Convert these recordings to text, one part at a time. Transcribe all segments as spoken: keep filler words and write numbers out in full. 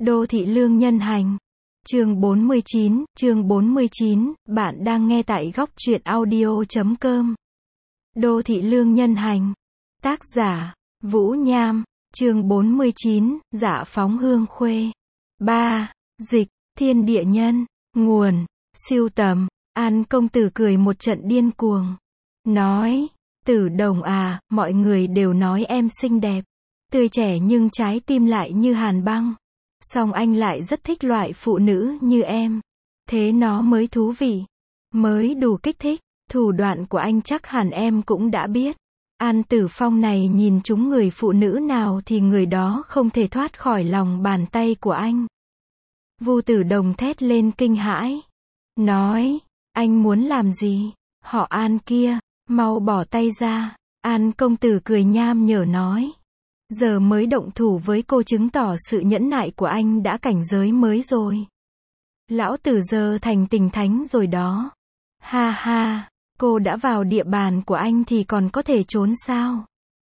Đô thị lương nhân hành. Chương bốn mươi chín, chương bốn mươi chín, bạn đang nghe tại góc truyện audio chấm com. Đô thị lương nhân hành. Tác giả, Vũ Nham. Chương bốn mươi chín, Dạ phóng hương khuê. ba. Dịch, thiên địa nhân. Nguồn, siêu tầm. An công tử cười một trận điên cuồng. Nói, Tử Đồng à, mọi người đều nói em xinh đẹp. Tươi trẻ nhưng trái tim lại như hàn băng. Song anh lại rất thích loại phụ nữ như em. Thế nó mới thú vị. Mới đủ kích thích. Thủ đoạn của anh chắc hẳn em cũng đã biết. An Tử Phong này nhìn trúng người phụ nữ nào thì người đó không thể thoát khỏi lòng bàn tay của anh. Vu Tử Đồng thét lên kinh hãi. Nói, anh muốn làm gì? Họ An kia, mau bỏ tay ra. An công tử cười nham nhở nói. Giờ mới động thủ với cô chứng tỏ sự nhẫn nại của anh đã cảnh giới mới rồi. Lão tử giờ thành tình thánh rồi đó. Ha ha, cô đã vào địa bàn của anh thì còn có thể trốn sao?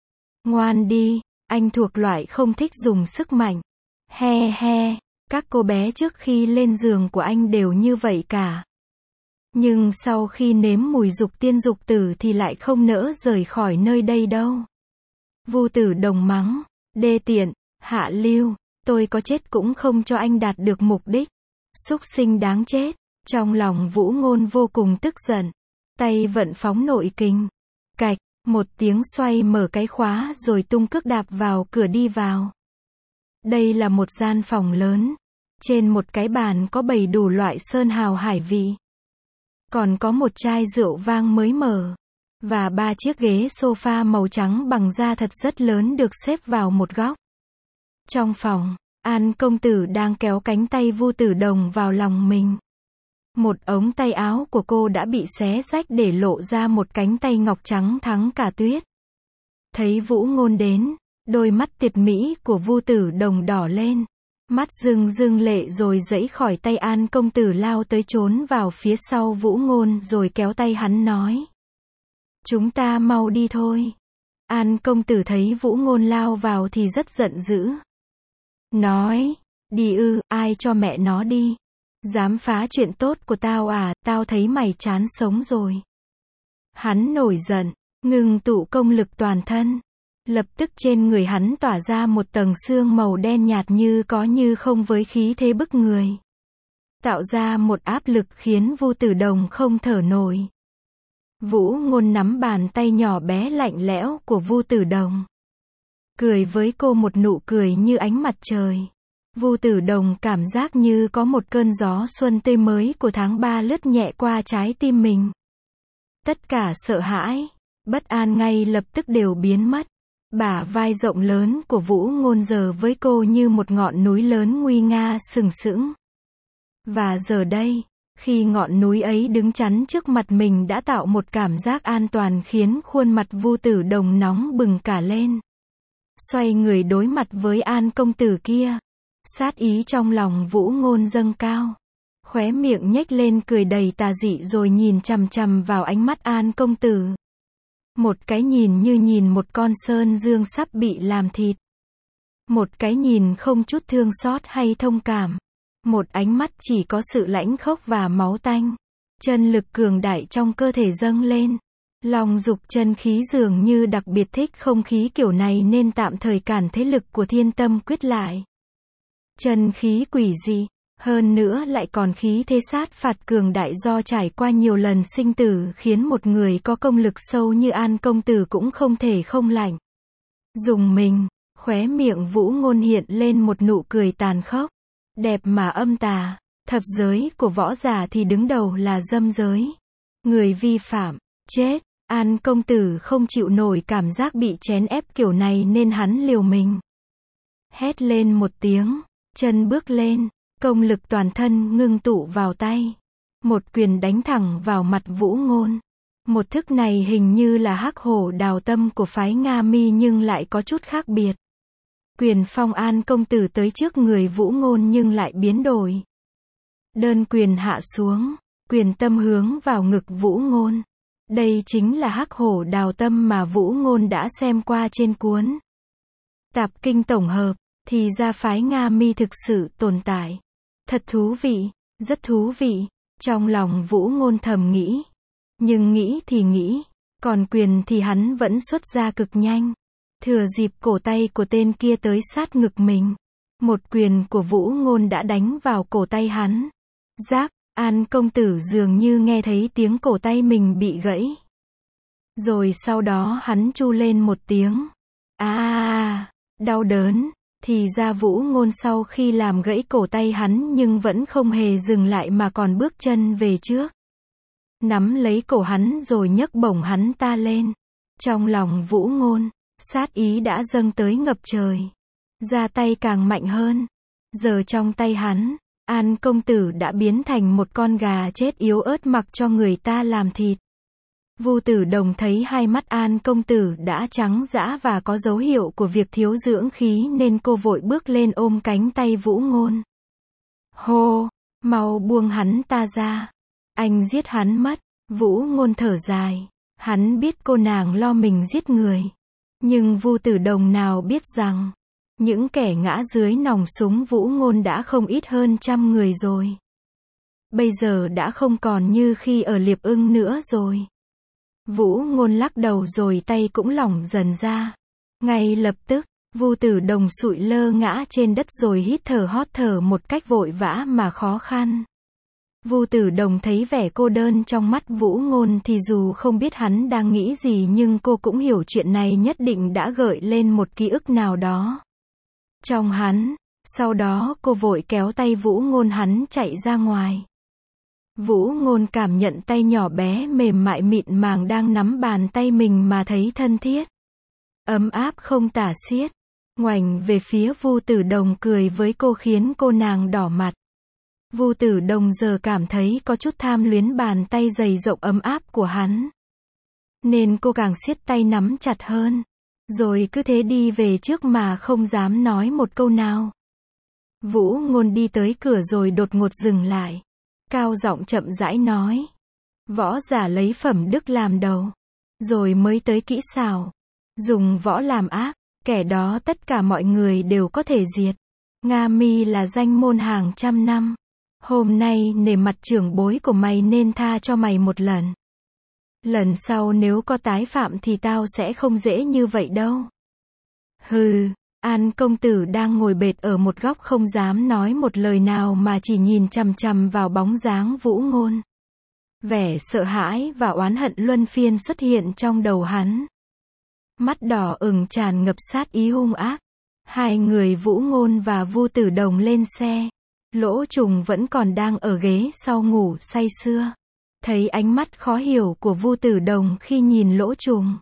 Ngoan đi, anh thuộc loại không thích dùng sức mạnh. He he, các cô bé trước khi lên giường của anh đều như vậy cả. Nhưng sau khi nếm mùi dục tiên dục tử thì lại không nỡ rời khỏi nơi đây đâu. Vu Tử Đồng mắng, đê tiện, hạ lưu, tôi có chết cũng không cho anh đạt được mục đích. Súc sinh đáng chết. Trong lòng Vũ Ngôn vô cùng tức giận. Tay vận phóng nội kình. Cạch, một tiếng xoay mở cái khóa rồi tung cước đạp vào cửa đi vào. Đây là một gian phòng lớn. Trên một cái bàn có bày đủ loại sơn hào hải vị. Còn có một chai rượu vang mới mở. Và ba chiếc ghế sofa màu trắng bằng da thật rất lớn được xếp vào một góc. Trong phòng, An công tử đang kéo cánh tay Vu Tử Đồng vào lòng mình. Một ống tay áo của cô đã bị xé rách để lộ ra một cánh tay ngọc trắng thắng cả tuyết. Thấy Vũ Ngôn đến, đôi mắt tuyệt mỹ của Vu Tử Đồng đỏ lên. Mắt rưng rưng lệ rồi giãy khỏi tay An công tử lao tới trốn vào phía sau Vũ Ngôn rồi kéo tay hắn nói. Chúng ta mau đi thôi. An công tử thấy Vũ Ngôn lao vào thì rất giận dữ. Nói, đi ư, ai cho mẹ nó đi. Dám phá chuyện tốt của tao à, tao thấy mày chán sống rồi. Hắn nổi giận, ngừng tụ công lực toàn thân. Lập tức trên người hắn tỏa ra một tầng sương màu đen nhạt như có như không với khí thế bức người. Tạo ra một áp lực khiến Vu Tử Đồng không thở nổi. Vũ Ngôn nắm bàn tay nhỏ bé lạnh lẽo của Vu Tử Đồng. Cười với cô một nụ cười như ánh mặt trời. Vu Tử Đồng cảm giác như có một cơn gió xuân tươi mới của tháng ba lướt nhẹ qua trái tim mình. Tất cả sợ hãi, bất an ngay lập tức đều biến mất. Bả vai rộng lớn của Vũ Ngôn giờ với cô như một ngọn núi lớn nguy nga sừng sững. Và giờ đây, khi ngọn núi ấy đứng chắn trước mặt mình đã tạo một cảm giác an toàn khiến khuôn mặt Vu Tử Đồng nóng bừng cả lên. Xoay người đối mặt với An công tử kia. Sát ý trong lòng Vũ Ngôn dâng cao. Khóe miệng nhếch lên cười đầy tà dị rồi nhìn chằm chằm vào ánh mắt An công tử. Một cái nhìn như nhìn một con sơn dương sắp bị làm thịt. Một cái nhìn không chút thương xót hay thông cảm. Một ánh mắt chỉ có sự lãnh khốc và máu tanh. Chân lực cường đại trong cơ thể dâng lên. Lòng dục chân khí dường như đặc biệt thích không khí kiểu này nên tạm thời cản thế lực của Thiên Tâm Quyết lại. Chân khí quỷ dị, hơn nữa lại còn khí thế sát phạt cường đại do trải qua nhiều lần sinh tử khiến một người có công lực sâu như An công tử cũng không thể không lạnh. Dùng mình, khóe miệng Vũ Ngôn hiện lên một nụ cười tàn khốc. Đẹp mà âm tà, thập giới của võ giả thì đứng đầu là dâm giới. Người vi phạm, chết. An công tử không chịu nổi cảm giác bị chèn ép kiểu này nên hắn liều mình. Hét lên một tiếng, chân bước lên, công lực toàn thân ngưng tụ vào tay. Một quyền đánh thẳng vào mặt Vũ Ngôn. Một thức này hình như là hắc hổ đào tâm của phái Nga Mi nhưng lại có chút khác biệt. Quyền phong An công tử tới trước người Vũ Ngôn nhưng lại biến đổi. Đơn quyền hạ xuống, quyền tâm hướng vào ngực Vũ Ngôn. Đây chính là hắc hổ đào tâm mà Vũ Ngôn đã xem qua trên cuốn Tạp Kinh tổng hợp. Thì ra phái Nga Mi thực sự tồn tại. Thật thú vị, rất thú vị. Trong lòng Vũ Ngôn thầm nghĩ. Nhưng nghĩ thì nghĩ, còn quyền thì hắn vẫn xuất ra cực nhanh. Thừa dịp cổ tay của tên kia tới sát ngực mình. Một quyền của Vũ Ngôn đã đánh vào cổ tay hắn. Rác, An công tử dường như nghe thấy tiếng cổ tay mình bị gãy. Rồi sau đó hắn chu lên một tiếng. À, à, đau đớn. Thì ra Vũ Ngôn sau khi làm gãy cổ tay hắn nhưng vẫn không hề dừng lại mà còn bước chân về trước. Nắm lấy cổ hắn rồi nhấc bổng hắn ta lên. Trong lòng Vũ Ngôn, sát ý đã dâng tới ngập trời. Ra tay càng mạnh hơn. Giờ trong tay hắn, An công tử đã biến thành một con gà chết yếu ớt mặc cho người ta làm thịt. Vu Tử Đồng thấy hai mắt An công tử đã trắng dã và có dấu hiệu của việc thiếu dưỡng khí nên cô vội bước lên ôm cánh tay Vũ Ngôn. Hô, mau buông hắn ta ra. Anh giết hắn mất. Vũ Ngôn thở dài. Hắn biết cô nàng lo mình giết người. Nhưng Vu Tử Đồng nào biết rằng, những kẻ ngã dưới nòng súng Vũ Ngôn đã không ít hơn trăm người rồi. Bây giờ đã không còn như khi ở Liệp Ưng nữa rồi. Vũ Ngôn lắc đầu rồi tay cũng lỏng dần ra. Ngay lập tức, Vu Tử Đồng sụi lơ ngã trên đất rồi hít thở hót thở một cách vội vã mà khó khăn. Vu Tử Đồng thấy vẻ cô đơn trong mắt Vũ Ngôn thì dù không biết hắn đang nghĩ gì nhưng cô cũng hiểu chuyện này nhất định đã gợi lên một ký ức nào đó trong hắn. Sau đó cô vội kéo tay Vũ Ngôn hắn chạy ra ngoài. Vũ Ngôn cảm nhận tay nhỏ bé mềm mại mịn màng đang nắm bàn tay mình mà thấy thân thiết. Ấm áp không tả xiết. Ngoảnh về phía Vu Tử Đồng cười với cô khiến cô nàng đỏ mặt. Vu Tử Đồng giờ cảm thấy có chút tham luyến bàn tay dày rộng ấm áp của hắn. Nên cô càng siết tay nắm chặt hơn. Rồi cứ thế đi về trước mà không dám nói một câu nào. Vũ Ngôn đi tới cửa rồi đột ngột dừng lại. Cao giọng chậm rãi nói. Võ giả lấy phẩm đức làm đầu. Rồi mới tới kỹ xảo. Dùng võ làm ác. Kẻ đó tất cả mọi người đều có thể diệt. Nga Mi là danh môn hàng trăm năm. Hôm nay nể mặt trưởng bối của mày nên tha cho mày một lần. Lần sau nếu có tái phạm thì tao sẽ không dễ như vậy đâu. Hừ, An công tử đang ngồi bệt ở một góc không dám nói một lời nào mà chỉ nhìn chằm chằm vào bóng dáng Vũ Ngôn. Vẻ sợ hãi và oán hận luân phiên xuất hiện trong đầu hắn. Mắt đỏ ửng tràn ngập sát ý hung ác. Hai người Vũ Ngôn và Vu Tử Đồng lên xe. Lỗ Trùng vẫn còn đang ở ghế sau ngủ say sưa. Thấy ánh mắt khó hiểu của Vu Tử Đồng khi nhìn Lỗ Trùng.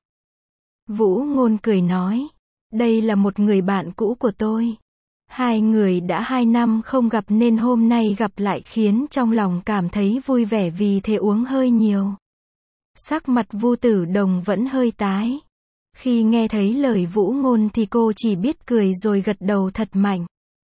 Vũ Ngôn cười nói. Đây là một người bạn cũ của tôi. Hai người đã hai năm không gặp nên hôm nay gặp lại khiến trong lòng cảm thấy vui vẻ vì thế uống hơi nhiều. Sắc mặt Vu Tử Đồng vẫn hơi tái. Khi nghe thấy lời Vũ Ngôn thì cô chỉ biết cười rồi gật đầu thật mạnh.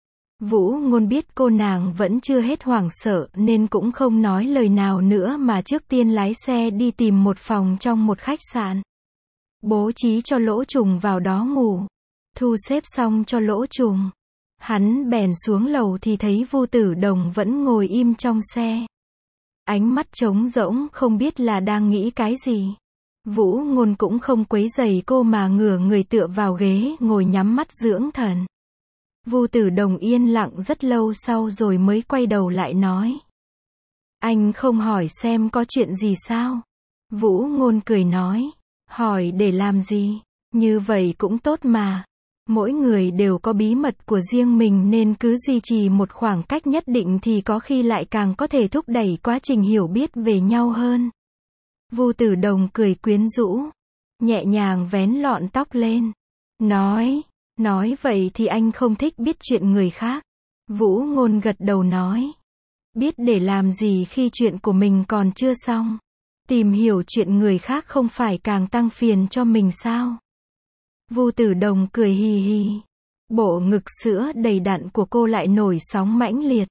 Vũ Ngôn biết cô nàng vẫn chưa hết hoảng sợ nên cũng không nói lời nào nữa mà trước tiên lái xe đi tìm một phòng trong một khách sạn. Bố trí cho Lỗ Trùng vào đó ngủ. Thu xếp xong cho Lỗ Trùng. Hắn bèn xuống lầu thì thấy Vu Tử Đồng vẫn ngồi im trong xe. Ánh mắt trống rỗng không biết là đang nghĩ cái gì. Vũ Ngôn cũng không quấy rầy cô mà ngửa người tựa vào ghế ngồi nhắm mắt dưỡng thần. Vu Tử Đồng yên lặng rất lâu sau rồi mới quay đầu lại nói. Anh không hỏi xem có chuyện gì sao? Vũ Ngôn cười nói. Hỏi để làm gì? Như vậy cũng tốt mà. Mỗi người đều có bí mật của riêng mình nên cứ duy trì một khoảng cách nhất định thì có khi lại càng có thể thúc đẩy quá trình hiểu biết về nhau hơn. Vu Tử Đồng cười quyến rũ. Nhẹ nhàng vén lọn tóc lên. Nói. Nói vậy thì anh không thích biết chuyện người khác. Vũ Ngôn gật đầu nói. Biết để làm gì khi chuyện của mình còn chưa xong. Tìm hiểu chuyện người khác không phải càng tăng phiền cho mình sao? Vu Tử Đồng cười hì hì. Bộ ngực sữa đầy đặn của cô lại nổi sóng mãnh liệt.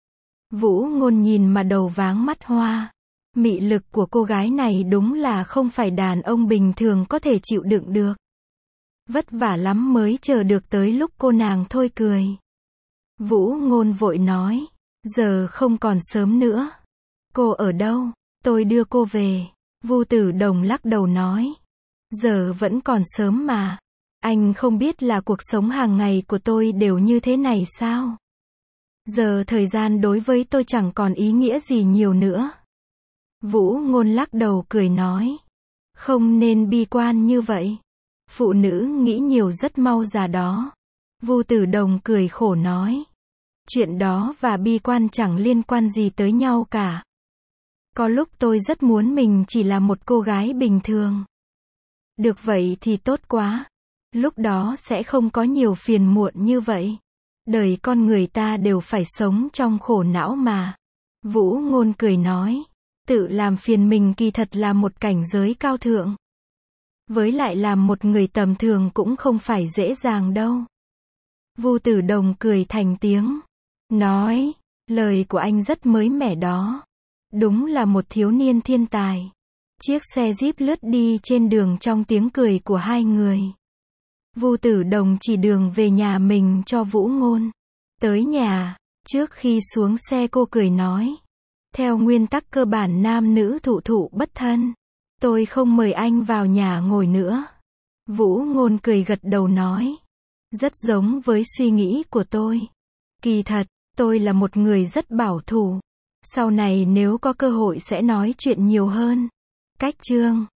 Vũ Ngôn nhìn mà đầu váng mắt hoa. Mị lực của cô gái này đúng là không phải đàn ông bình thường có thể chịu đựng được. Vất vả lắm mới chờ được tới lúc cô nàng thôi cười. Vũ Ngôn vội nói. Giờ không còn sớm nữa. Cô ở đâu? Tôi đưa cô về. Vu Tử Đồng lắc đầu nói. Giờ vẫn còn sớm mà. Anh không biết là cuộc sống hàng ngày của tôi đều như thế này sao? Giờ thời gian đối với tôi chẳng còn ý nghĩa gì nhiều nữa. Vũ Ngôn lắc đầu cười nói. Không nên bi quan như vậy. Phụ nữ nghĩ nhiều rất mau già đó. Vu Tử Đồng cười khổ nói. Chuyện đó và bi quan chẳng liên quan gì tới nhau cả. Có lúc tôi rất muốn mình chỉ là một cô gái bình thường. Được vậy thì tốt quá. Lúc đó sẽ không có nhiều phiền muộn như vậy. Đời con người ta đều phải sống trong khổ não mà. Vũ Ngôn cười nói. Tự làm phiền mình kỳ thật là một cảnh giới cao thượng. Với lại làm một người tầm thường cũng không phải dễ dàng đâu. Vu Tử Đồng cười thành tiếng. Nói. Lời của anh rất mới mẻ đó. Đúng là một thiếu niên thiên tài. Chiếc xe Jeep lướt đi trên đường trong tiếng cười của hai người. Vu Tử Đồng chỉ đường về nhà mình cho Vũ Ngôn. Tới nhà, trước khi xuống xe cô cười nói. Theo nguyên tắc cơ bản nam nữ thụ thụ bất thân. Tôi không mời anh vào nhà ngồi nữa. Vũ Ngôn cười gật đầu nói. Rất giống với suy nghĩ của tôi. Kỳ thật, tôi là một người rất bảo thủ. Sau này nếu có cơ hội sẽ nói chuyện nhiều hơn. Cách chương